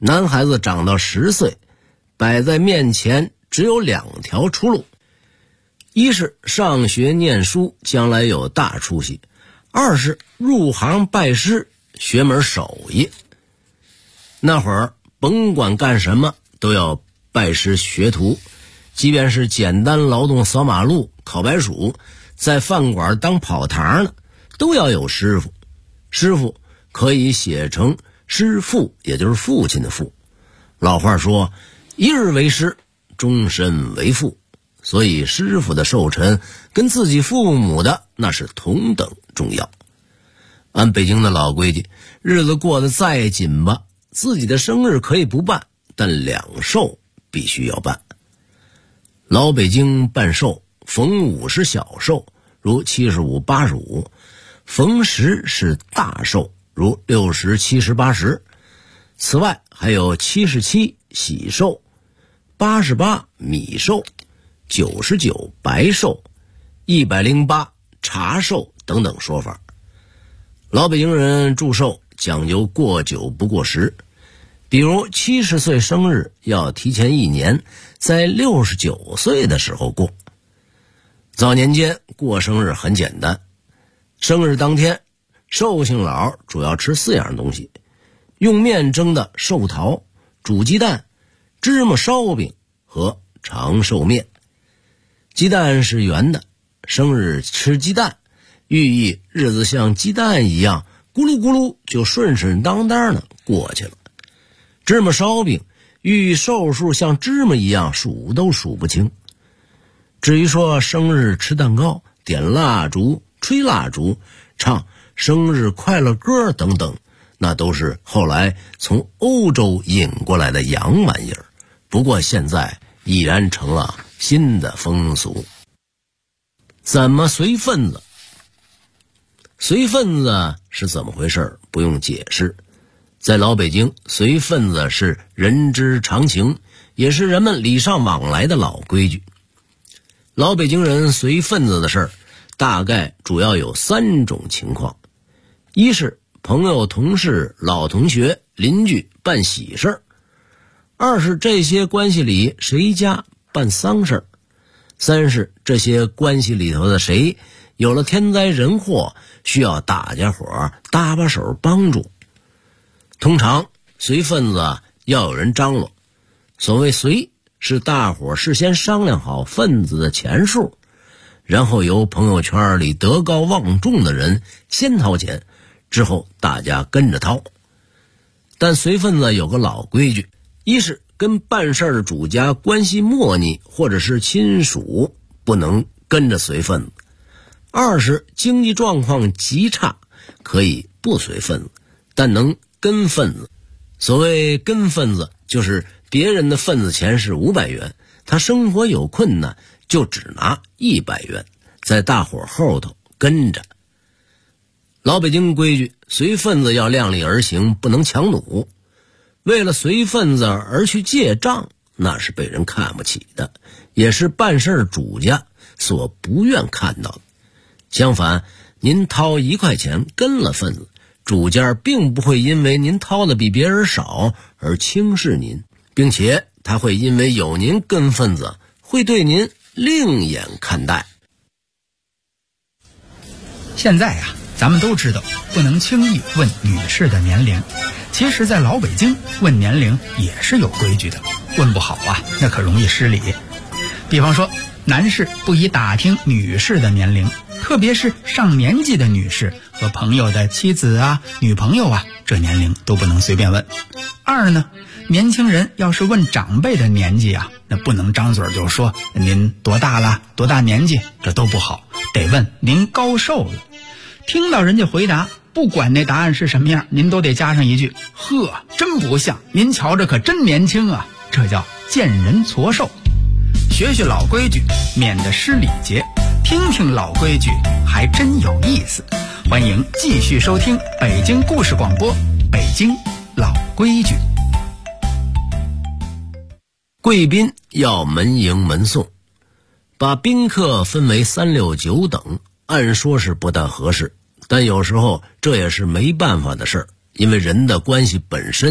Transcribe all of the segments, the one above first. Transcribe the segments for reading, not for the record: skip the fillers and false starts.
男孩子长到10岁，摆在面前只有2条出路：一是上学念书，将来有大出息；二是入行拜师，学门手艺。那会儿甭管干什么都要拜师学徒，即便是简单劳动扫马路、烤白薯，在饭馆当跑堂的，都要有师傅。师傅可以写成师父，也就是父亲的父。老话说，一日为师，终身为父。所以师傅的寿辰跟自己父母的那是同等重要。按北京的老规矩，日子过得再紧吧，自己的生日可以不办，但2寿必须要办。老北京办寿，逢5是小寿，如75、85；逢10是大寿，如60、70、80。此外还有77喜寿、88米寿、99白寿、108茶寿等等说法。老北京人祝寿讲究过久不过时，比如70岁生日要提前1年，在69岁的时候过。早年间过生日很简单，生日当天寿星佬主要吃4样东西：用面蒸的寿桃、煮鸡蛋、芝麻烧饼和长寿面。鸡蛋是圆的，生日吃鸡蛋，寓意日子像鸡蛋一样咕噜咕噜就顺顺当当的过去了。芝麻烧饼寓意寿数像芝麻一样数都数不清。至于说生日吃蛋糕、点蜡烛、吹蜡烛、唱生日快乐歌等等，那都是后来从欧洲引过来的洋玩意儿，不过现在已然成了新的风俗。怎么随份子？随份子是怎么回事？不用解释。在老北京，随份子是人之常情，也是人们礼尚往来的老规矩。老北京人随份子的事儿，大概主要有3种情况：一是朋友、同事、老同学、邻居办喜事儿；二是这些关系里谁家办丧事儿；三是这些关系里头的谁有了天灾人祸，需要大家伙搭把手帮助。通常随份子要有人张罗，所谓随是大伙事先商量好份子的钱数，然后由朋友圈里德高望重的人先掏钱，之后大家跟着掏。但随份子有个老规矩：一是跟办事的主家关系莫逆或者是亲属，不能跟着随份子；二是经济状况极差，可以不随份子，但能跟份子。所谓跟份子，就是别人的份子钱是500元，他生活有困难，就只拿100元，在大伙后头跟着。老北京规矩，随份子要量力而行，不能强弩。为了随份子而去借账，那是被人看不起的，也是办事主家所不愿看到的。相反，您掏1块钱跟了份子，主家并不会因为您掏的比别人少而轻视您，并且他会因为有您跟份子，会对您另眼看待。 现在啊，咱们都知道不能轻易问女士的年龄，其实在老北京问年龄也是有规矩的，问不好啊，那可容易失礼。比方说，男士不宜打听女士的年龄，特别是上年纪的女士和朋友的妻子啊、女朋友啊，这年龄都不能随便问。二呢，年轻人要是问长辈的年纪啊，那不能张嘴就说您多大了、多大年纪，这都不好，得问您高寿了。听到人家回答，不管那答案是什么样，您都得加上一句：呵，真不像，您瞧着可真年轻啊。这叫见人矬寿。学学老规矩，免得失礼节，听听老规矩还真有意思。欢迎继续收听北京故事广播，北京老规矩。 贵宾要门迎门送，把宾客分为3、6、9等，按说是不大合适，但有时候这也是没办法的事儿，因为人的关系本身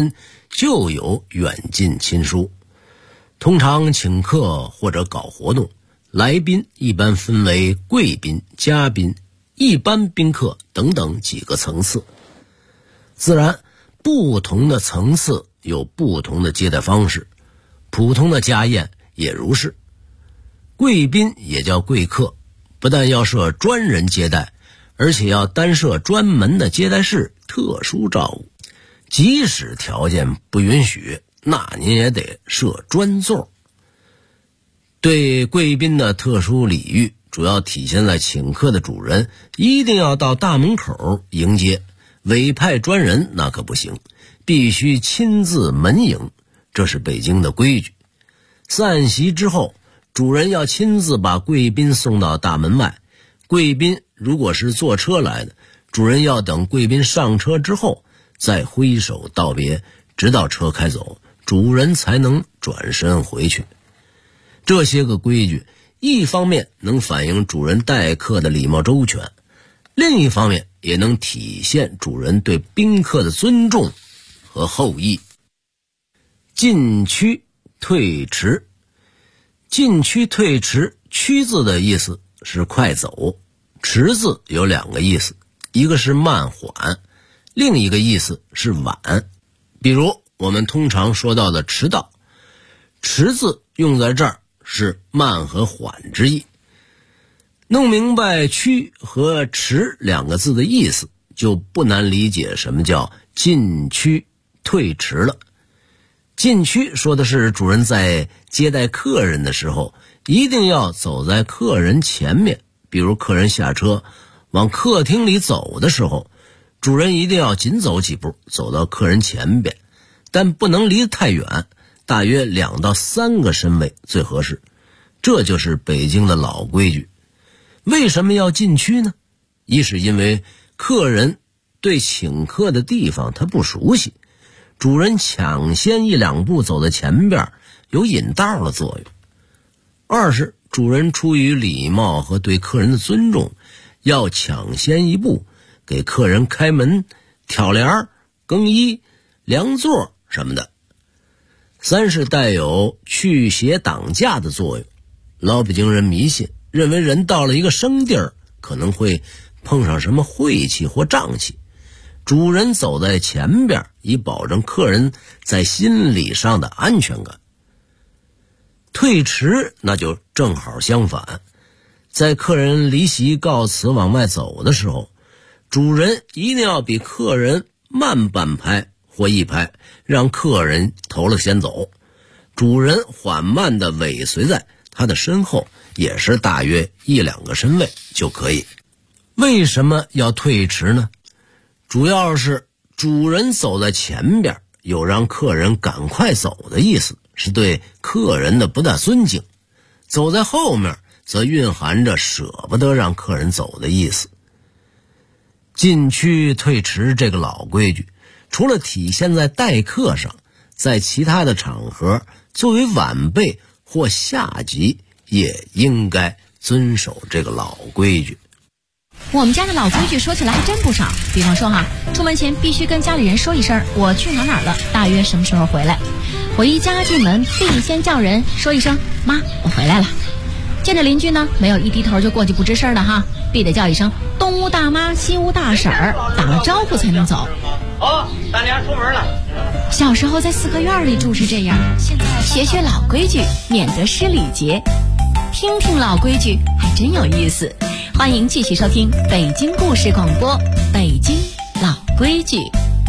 就有远近亲疏。通常请客或者搞活动，来宾一般分为贵宾、嘉宾、一般宾客等等几个层次。自然，不同的层次有不同的接待方式，普通的家宴也如是。贵宾也叫贵客，不但要设专人接待，而且要单设专门的接待室，特殊照顾。即使条件不允许，那您也得设专座。对贵宾的特殊礼遇，主要体现在请客的主人一定要到大门口迎接，委派专人那可不行，必须亲自门迎，这是北京的规矩。散席之后，主人要亲自把贵宾送到大门外，贵宾如果是坐车来的，主人要等贵宾上车之后再挥手道别，直到车开走，主人才能转身回去。这些个规矩，一方面能反映主人待客的礼貌周全，另一方面也能体现主人对宾客的尊重和厚意。进趋退迟，进趋退迟，趋字的意思是快走，迟字有两个意思，一个是慢缓，另一个意思是晚。比如我们通常说到的迟到，迟字用在这儿是慢和缓之意。弄明白趋和迟两个字的意思，就不难理解什么叫进趋退迟了。进趋说的是主人在接待客人的时候，一定要走在客人前面，比如客人下车往客厅里走的时候，主人一定要紧走几步，走到客人前边，但不能离得太远，大约2到3个身位最合适。这就是北京的老规矩。为什么要进趋呢？一是因为客人对请客的地方他不熟悉，主人抢先1、2步走在前边，有引道的作用。二是主人出于礼貌和对客人的尊重，要抢先1步给客人开门、挑帘、更衣、量座什么的。三是带有驱邪挡驾的作用。老北京人迷信，认为人到了一个生地儿，可能会碰上什么晦气或瘴气，主人走在前边，以保证客人在心理上的安全感。退迟那就正好相反，在客人离席告辞往外走的时候，主人一定要比客人慢半拍或1拍，让客人头了先走，主人缓慢地尾随在他的身后，也是大约1、2个身位就可以。为什么要退迟呢？主要是主人走在前边，有让客人赶快走的意思，是对客人的不大尊敬；走在后面则蕴含着舍不得让客人走的意思。进趋退迟这个老规矩，除了体现在待客上，在其他的场合，作为晚辈或下级也应该遵守这个老规矩。 我们家的老规矩说起来还真不少，比方说出门前必须跟家里人说一声我去哪儿了，大约什么时候回来。回家进门必先叫人说一声妈我回来了。见着邻居呢，没有一低头就过去不吱声的必得叫一声东屋大妈西屋大婶儿，打了招呼才能走。 大娘出门了。 小时候在4合院里住是这样，现在学学老规矩，免得失礼节。听听老规矩还真有意思。欢迎继续收听北京故事广播，北京老规矩。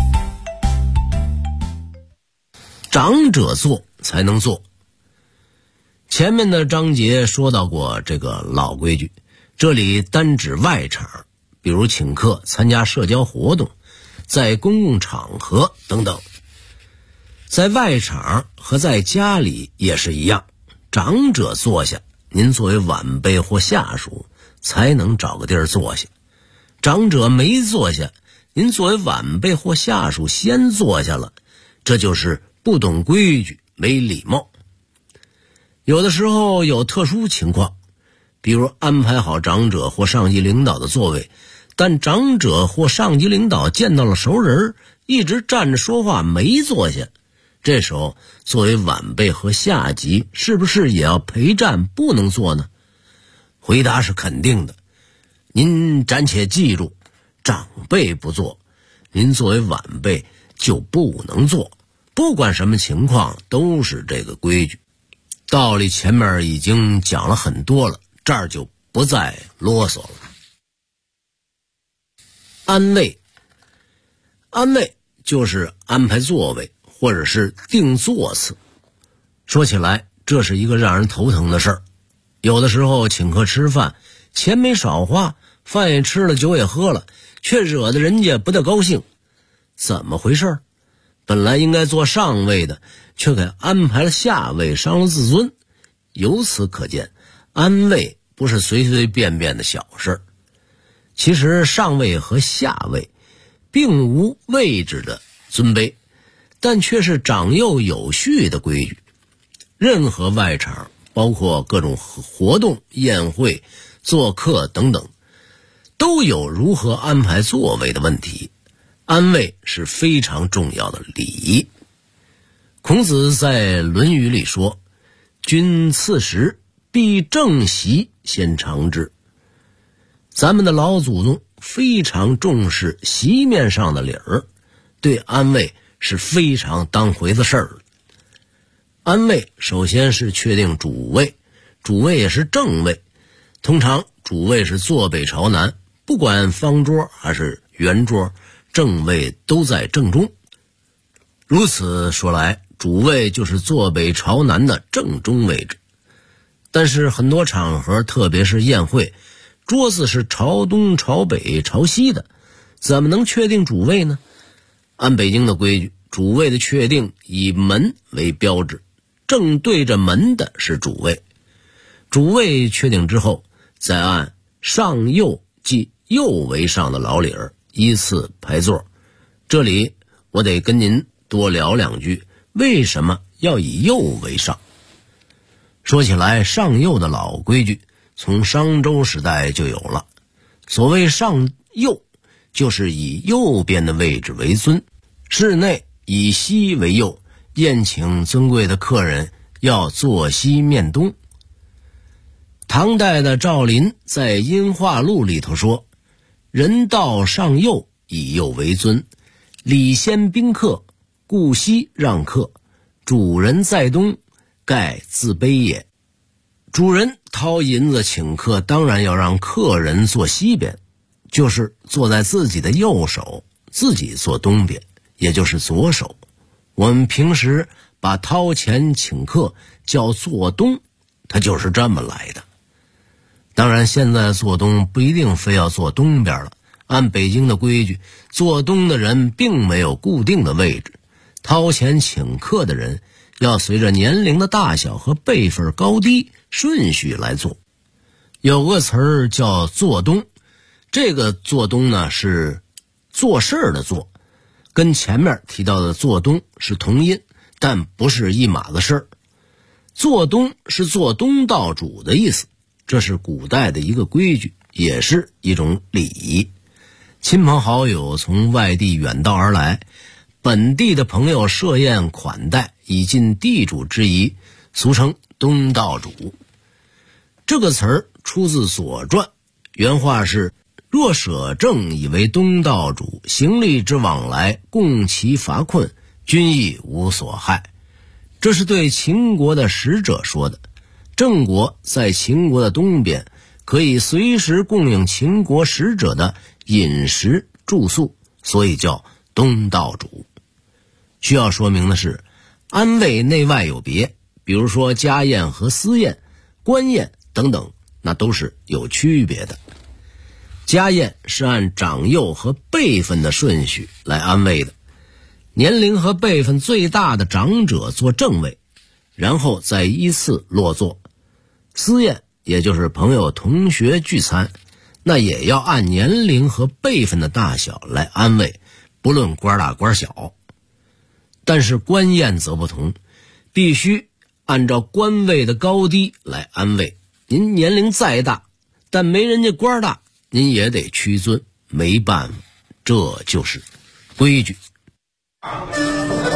长者做才能做。前面的章节说到过这个老规矩，这里单指外场，比如请客、参加社交活动、在公共场合等等。在外场和在家里也是一样，长者坐下，您作为晚辈或下属才能找个地儿坐下。长者没坐下，您作为晚辈或下属先坐下了，这就是不懂规矩，没礼貌。有的时候有特殊情况，比如安排好长者或上级领导的座位，但长者或上级领导见到了熟人，一直站着说话没坐下， 这时候作为晚辈和下级，是不是也要陪战不能做呢？回答是肯定的。您暂且记住，长辈不做，您作为晚辈就不能做，不管什么情况都是这个规矩。道理前面已经讲了很多了，这儿就不再啰嗦了。安位，安位就是安排座位或者是定座次。说起来，这是一个让人头疼的事儿。有的时候请客吃饭，钱没少花，饭也吃了，酒也喝了，却惹得人家不大高兴。怎么回事？本来应该坐上位的，却给安排了下位，伤了自尊。由此可见，安位不是随随便便的小事。其实上位和下位并无位置的尊卑，但却是长幼有序的规矩。任何外场，包括各种活动、宴会、做客等等，都有如何安排座位的问题。安位是非常重要的礼仪。孔子在《论语》里说：“君次食，必正席先尝之。”咱们的老祖宗非常重视席面上的礼儿，对安位是非常当回的事儿。安位首先是确定主位，主位也是正位。通常主位是坐北朝南，不管方桌还是圆桌，正位都在正中。如此说来，主位就是坐北朝南的正中位置。但是很多场合，特别是宴会，桌子是朝东、朝北、朝西的，怎么能确定主位呢？按北京的规矩，主位的确定以门为标志，正对着门的是主位。主位确定之后，再按上右即右为上的老理儿依次排座。这里我得跟您多聊两句，为什么要以右为上？说起来，上右的老规矩从商周时代就有了。所谓上右，就是以右边的位置为尊，室内以西为右，宴请尊贵的客人要坐西面东。唐代的赵林在《音画录》里头说：“人道上右，以右为尊，礼先宾客，故西让客，主人在东，盖自卑也。”主人掏银子请客，当然要让客人坐西边，就是坐在自己的右手，自己坐东边，也就是左手。我们平时把掏钱请客叫坐东，它就是这么来的。当然现在坐东不一定非要坐东边了，按北京的规矩，坐东的人并没有固定的位置，掏钱请客的人要随着年龄的大小和辈分高低顺序来做。有个词儿叫做东，这个做东呢是做事儿的做，跟前面提到的做东是同音，但不是一码子事儿。做东是做东道主的意思，这是古代的一个规矩，也是一种礼仪。亲朋好友从外地远道而来，本地的朋友设宴款待，以尽地主之谊，俗称东道主。这个词儿出自《左传》，原话是：若舍正以为东道主，行吏之往来，共其乏困，均亦无所害。这是对秦国的使者说的。郑国在秦国的东边，可以随时供应秦国使者的饮食住宿，所以叫东道主。需要说明的是，安位内外有别，比如说家宴和私宴、官宴等等，那都是有区别的。家宴是按长幼和辈分的顺序来安位的，年龄和辈分最大的长者坐正位，然后再依次落座。私宴也就是朋友同学聚餐，那也要按年龄和辈分的大小来安位，不论官大官小。但是官宴则不同，必须按照官位的高低来安位。您年龄再大，但没人家官大，您也得屈尊，没办法，这就是规矩。 我来点酒。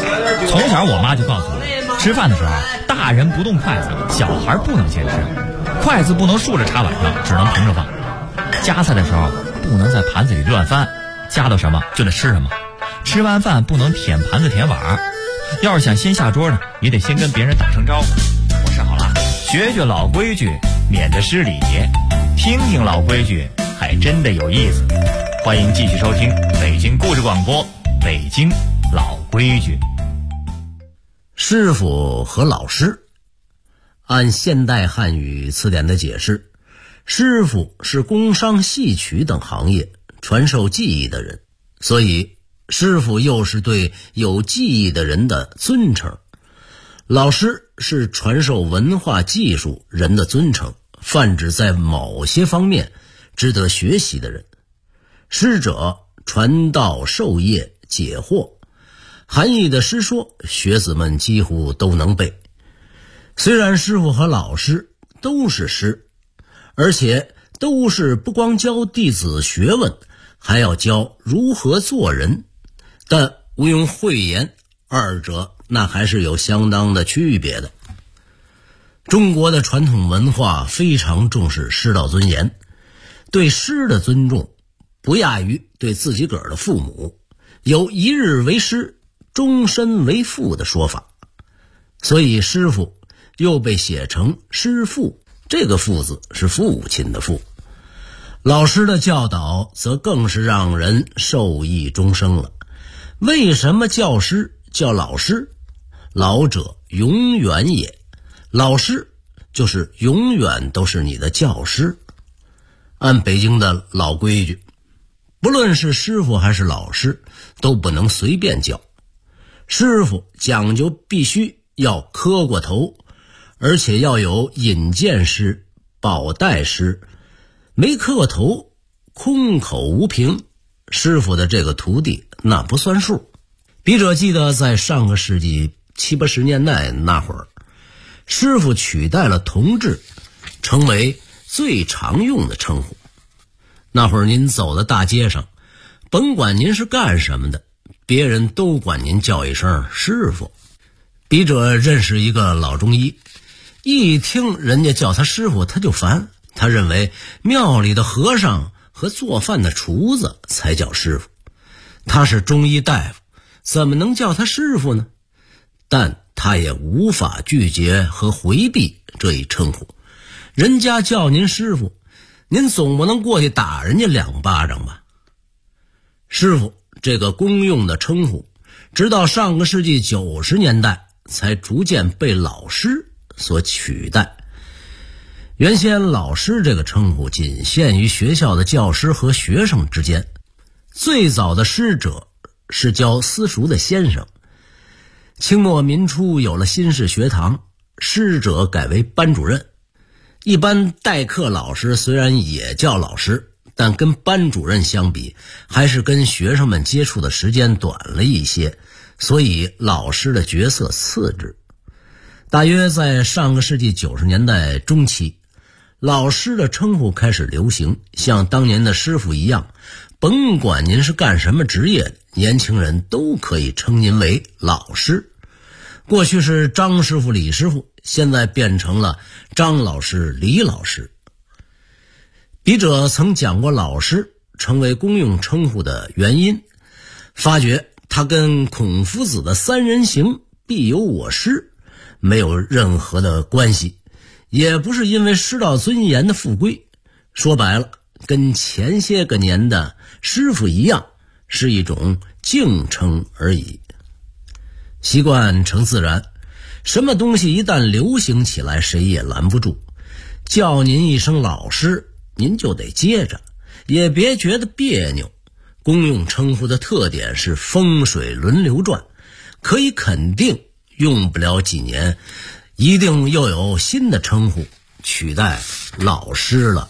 从小我妈就告诉我，吃饭的时候大人不动筷子，小孩不能先吃，筷子不能竖着插碗上，只能平着放。夹菜的时候不能在盘子里乱翻，夹到什么就得吃什么。吃完饭不能舔盘子舔碗，要是想先下桌呢，也得先跟别人打声招呼。我说好了，学学老规矩，免得失礼，听听老规矩，还真的有意思。欢迎继续收听北京故事广播，北京老规矩。 师傅和老师，按现代汉语词典的解释，师傅是工商戏曲等行业传授技艺的人，所以师傅又是对有技艺的人的尊称。老师是传授文化技术人的尊称，泛指在某些方面值得学习的人。师者，传道授业解惑，含义的师说学子们几乎都能背。虽然师傅和老师都是师，而且都是不光教弟子学问，还要教如何做人，但毋庸讳言，二者那还是有相当的区别的。中国的传统文化非常重视师道尊严，对师的尊重不亚于对自己个儿的父母，有一日为师，终身为父的说法。所以师傅又被写成师父，这个父字是父亲的父。老师的教导则更是让人受益终生了。为什么教师叫老师？老者永远也，老师就是永远都是你的教师。按北京的老规矩，不论是师傅还是老师，都不能随便叫。师傅讲究必须要磕过头，而且要有引荐师、保带师，没磕过头，空口无凭，师傅的这个徒弟那不算数。笔者记得在上个世纪70、80年代那会儿，师傅取代了同志，成为最常用的称呼。那会儿您走在大街上，甭管您是干什么的，别人都管您叫一声师傅。笔者认识一个老中医，一听人家叫他师傅他就烦，他认为庙里的和尚和做饭的厨子才叫师傅，他是中医大夫，怎么能叫他师傅呢？但他也无法拒绝和回避这一称呼。人家叫您师傅，您总不能过去打人家2巴掌吧？师傅这个公用的称呼，直到上个世纪90年代才逐渐被老师所取代。原先老师这个称呼仅限于学校的教师和学生之间，最早的师者是教私塾的先生。清末民初有了新式学堂，师者改为班主任。一般代课老师虽然也叫老师，但跟班主任相比，还是跟学生们接触的时间短了一些，所以老师的角色次之。大约在上个世纪90年代中期，老师的称呼开始流行，像当年的师傅一样，甭管您是干什么职业的，年轻人都可以称您为老师。过去是张师傅、李师傅，现在变成了张老师、李老师。笔者曾讲过老师成为公用称呼的原因，发觉他跟孔夫子的3人行必有我师没有任何的关系，也不是因为师道尊严的复归，说白了跟前些个年的师傅一样，是一种敬称而已。习惯成自然，什么东西一旦流行起来，谁也拦不住。叫您一声老师，您就得接着，也别觉得别扭。公用称呼的特点是风水轮流转，可以肯定用不了几年，一定又有新的称呼取代老师了。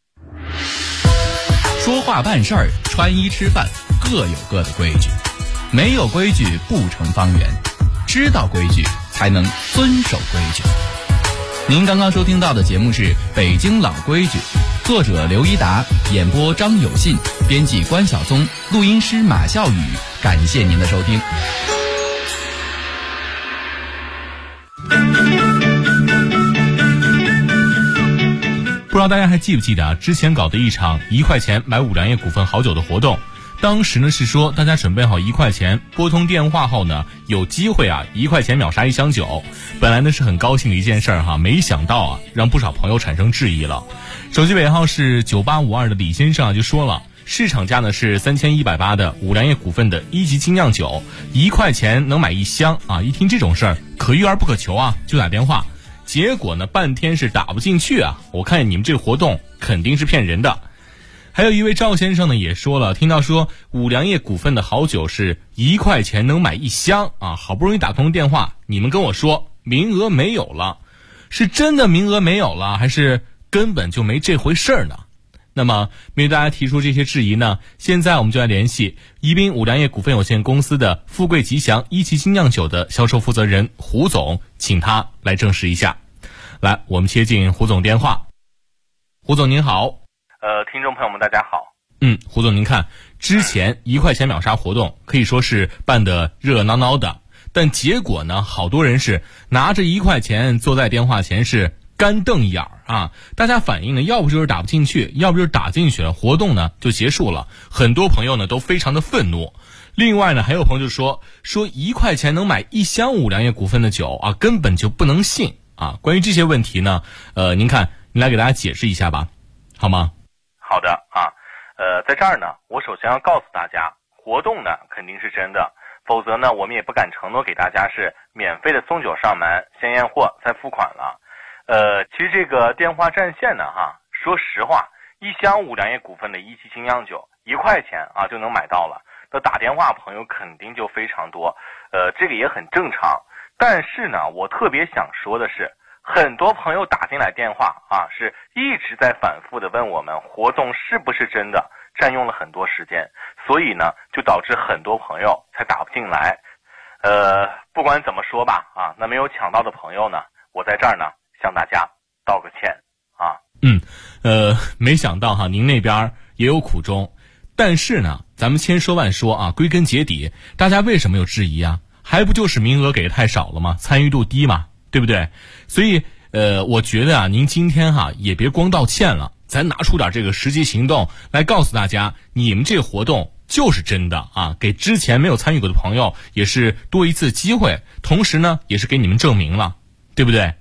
说话办事儿，穿衣吃饭，各有各的规矩，没有规矩不成方圆，知道规矩才能遵守规矩。您刚刚收听到的节目是《北京老规矩》，作者刘一达，演播张有信，编辑关晓松，录音师马笑宇。感谢您的收听。 不知道大家还记不记得啊？之前搞的一场1块钱买五粮液股份好酒的活动，当时呢是说大家准备好1块钱，拨通电话后呢，有机会啊1块钱秒杀1箱酒。本来呢是很高兴的一件事儿哈，没想到啊让不少朋友产生质疑了。手机尾号是9852的李先生啊就说了，市场价呢是3180的五粮液股份的1级精酿酒，1块钱能买1箱啊！一听这种事儿，可遇而不可求啊，就打电话。结果呢，半天是打不进去啊！我看你们这个活动肯定是骗人的。还有一位赵先生呢也说了，听到说五粮液股份的好酒是1块钱能买1箱啊，好不容易打通电话，你们跟我说名额没有了，是真的名额没有了，还是根本就没这回事儿呢？那么面对大家提出这些质疑呢，现在我们就来联系宜宾五粮液股份有限公司的富贵吉祥1级精酿酒的销售负责人胡总，请他来证实一下。来，我们接进胡总电话。胡总您好。 听众朋友们大家好。 胡总您看，之前1块钱秒杀活动可以说是办得热热闹闹的，但结果呢，好多人是拿着1块钱坐在电话前是干瞪眼儿啊！大家反映呢，要不就是打不进去，要不就是打进去了，活动呢就结束了。很多朋友呢都非常的愤怒。另外呢，还有朋友就说1块钱能买1箱五粮液股份的酒啊，根本就不能信啊！关于这些问题呢，您看，您来给大家解释一下吧，好吗？ 好的啊，在这儿呢，我首先要告诉大家，活动呢肯定是真的，否则呢，我们也不敢承诺给大家是免费的送酒上门，先验货再付款了。其实这个电话占线呢，说实话，1箱五粮液股份的1级精酿酒1块钱啊就能买到了，那打电话朋友肯定就非常多，这个也很正常。但是呢，我特别想说的是，很多朋友打进来电话啊，是一直在反复的问我们活动是不是真的，占用了很多时间，所以呢，就导致很多朋友才打不进来。不管怎么说吧，啊，那没有抢到的朋友呢，我在这儿呢向大家道个歉啊。 没想到哈，您那边也有苦衷，但是呢，咱们千说万说啊，归根结底，大家为什么有质疑啊？还不就是名额给的太少了吗？参与度低嘛，对不对？所以我觉得啊，您今天也别光道歉了，咱拿出点这个实际行动来告诉大家，你们这个活动就是真的啊，给之前没有参与过的朋友也是多一次机会，同时呢，也是给你们证明了，对不对？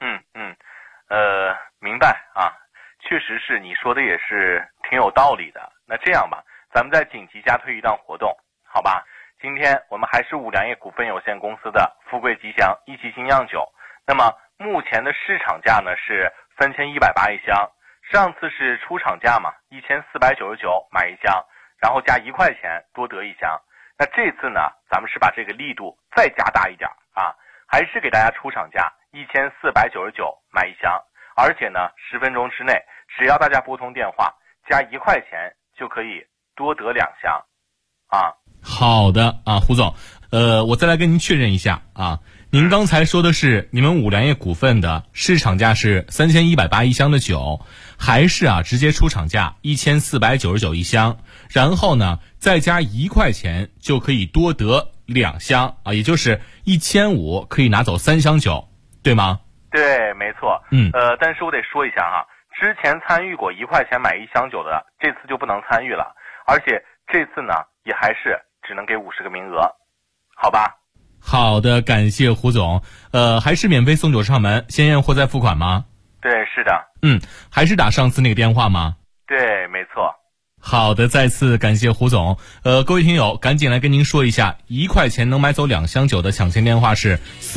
明白啊，确实是你说的也是挺有道理的。那这样吧，咱们再紧急加推一档活动，好吧？今天我们还是五粮液股份有限公司的富贵吉祥1级精酿酒，那么目前的市场价呢是3180一箱，上次是出厂价嘛，1499买1箱，然后加1块钱多得1箱。那这次呢，咱们是把这个力度再加大一点啊，还是给大家出厂价1499买1箱，而且呢10分钟之内，只要大家拨通电话加1块钱就可以多得2箱啊。 好的啊，胡总，我再来跟您确认一下啊，您刚才说的是你们五粮液股份的市场价是3180一箱的酒，还是直接出厂价1499一箱，然后呢再加1块钱就可以多得2箱啊，也就是1500可以拿走3箱酒，对吗？ 对，没错。但是我得说一下哈，之前参与过1块钱买1箱酒的，这次就不能参与了，而且这次呢也还是只能给50个名额，好吧？ 好的，感谢胡总。还是免费送酒上门，先验货再付款吗？ 对，是的。 还是打上次那个电话吗？ 对，没错。 好的，再次感谢胡总。各位听友，赶紧来跟您说一下，1块钱能买走2箱酒的抢先电话是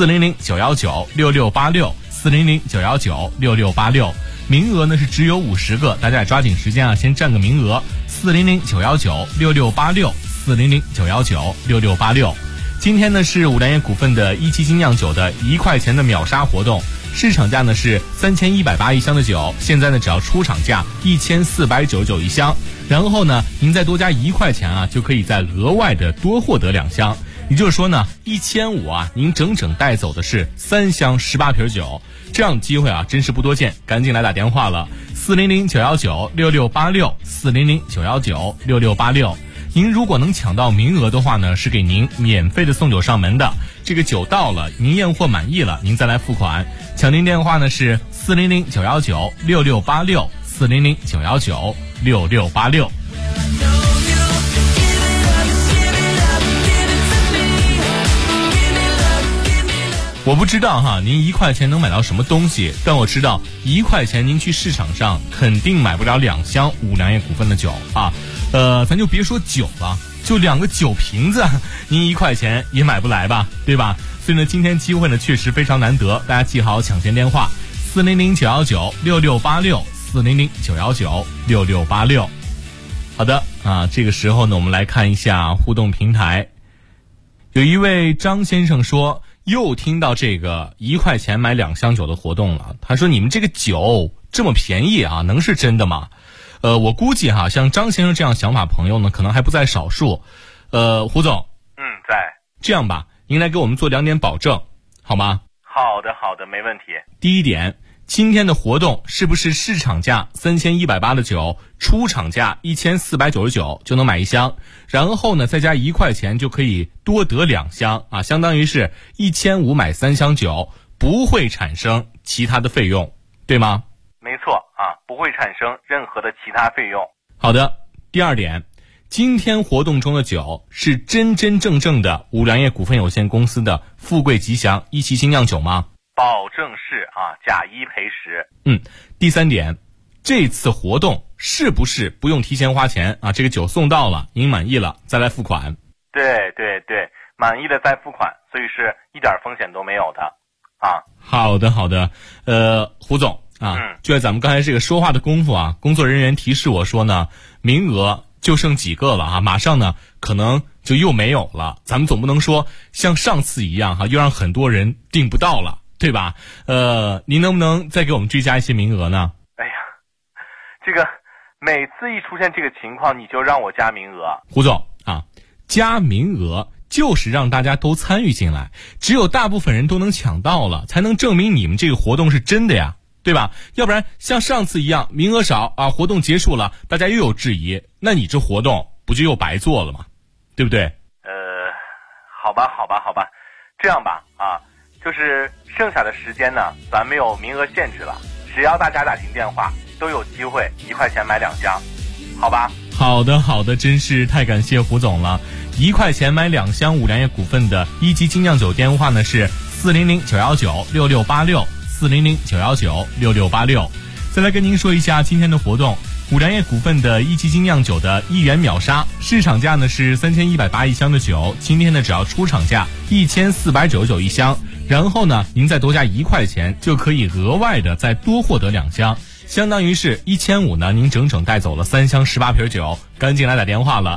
400-919-6686，400-919-6686。名额呢是只有50个，大家也抓紧时间先占个名额。400-919-6686，400-919-6686。今天呢是五粮液股份的1级精酿酒的1块钱的秒杀活动，市场价呢是3180一箱的酒，现在呢只要出厂价1499一箱，然后呢您再多加1块钱就可以再额外的多获得2箱，也就是说呢1500您整整带走的是3箱18瓶酒，这样的机会真是不多见，赶紧来打电话了，400-919-6686，400-919-6686。 您如果能抢到名额的话呢，是给您免费的送酒上门的。这个酒到了，您验货满意了，您再来付款。抢订电话呢是400-919-6686，400-919-6686。我不知道哈，您1块钱能买到什么东西，但我知道1块钱您去市场上肯定买不了2箱五粮液股份的酒啊。咱就别说酒了，就2个酒瓶子，您1块钱也买不来吧，对吧？所以呢，今天机会呢确实非常难得，大家记好抢先电话：400-919-6686，400-919-6686。好的啊，这个时候呢，我们来看一下互动平台。有一位张先生说，又听到这个1块钱买2箱酒的活动了。他说，你们这个酒这么便宜啊，能是真的吗？我估计哈，像张先生这样想法朋友呢，可能还不在少数。胡总， 在。 这样吧，您来给我们做2点保证，好吗？ 好的，没问题。 第一点，今天的活动是不是市场价3180的酒，出厂价1499就能买1箱，然后呢再加1块钱就可以多得2箱啊，相当于是1500买3箱酒，不会产生其他的费用，对吗？ 没错啊，不会产生任何的其他费用。 好的，第二点，今天活动中的酒是真真正正的五粮液股份有限公司的富贵吉祥一期精酿酒吗？ 保证是啊，假一赔十。 第三点，这次活动是不是不用提前花钱啊？这个酒送到了，您满意了再来付款。 对，满意的再付款，所以是一点风险都没有的啊。 好的，胡总啊，就在咱们刚才这个说话的功夫啊，工作人员提示我说呢，名额就剩几个了啊，马上呢可能就又没有了。咱们总不能说像上次一样哈，又让很多人订不到了，对吧？您能不能再给我们追加一些名额呢？ 哎呀，这个每次一出现这个情况，你就让我加名额。 胡总啊，加名额就是让大家都参与进来，只有大部分人都能抢到了，才能证明你们这个活动是真的呀，对吧？要不然像上次一样名额少啊，活动结束了大家又有质疑，那你这活动不就又白做了吗？对不对？ 好吧，这样吧啊，就是剩下的时间呢，咱没有名额限制了，只要大家打进电话都有机会1块钱买2箱，好吧？ 好的，真是太感谢胡总了。1块钱买2箱五粮液股份的一级精酿酒电话呢是400-919-6686，400-919-6686。再来跟您说一下今天的活动，五粮液股份的一级精酿酒的1元秒杀，市场价呢是31801箱的酒，今天呢只要出厂价14991箱，然后呢您再多加1块钱就可以额外的再多获得2箱，相当于是1500呢，您整整带走了3箱18瓶酒。赶紧来打电话了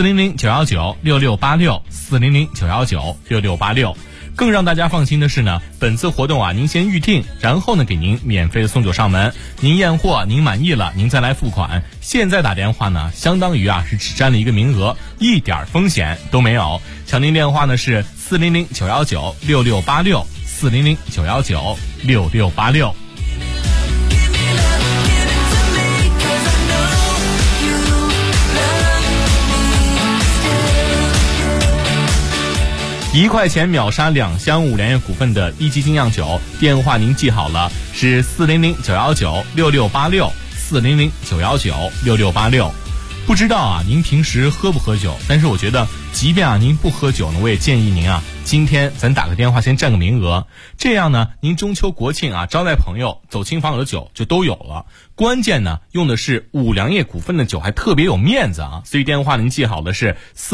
，400-919-6686，400-919-6686。更让大家放心的是呢，本次活动啊，您先预定，然后呢给您免费的送酒上门，您验货您满意了，您再来付款。现在打电话呢，相当于啊是只占了1个名额，一点风险都没有。抢订电话呢是400-919-6686，400-919-6686。1块钱秒杀2箱五粮液股份的一级精酿酒，电话您记好了，是400-919-6686，400-919-6686。不知道啊，您平时喝不喝酒？但是我觉得，即便啊您不喝酒呢，我也建议您啊，今天咱打个电话先占个名额，这样呢，您中秋国庆啊招待朋友走亲访友的酒就都有了。关键呢，用的是五粮液股份的酒，还特别有面子啊，所以电话您记好了是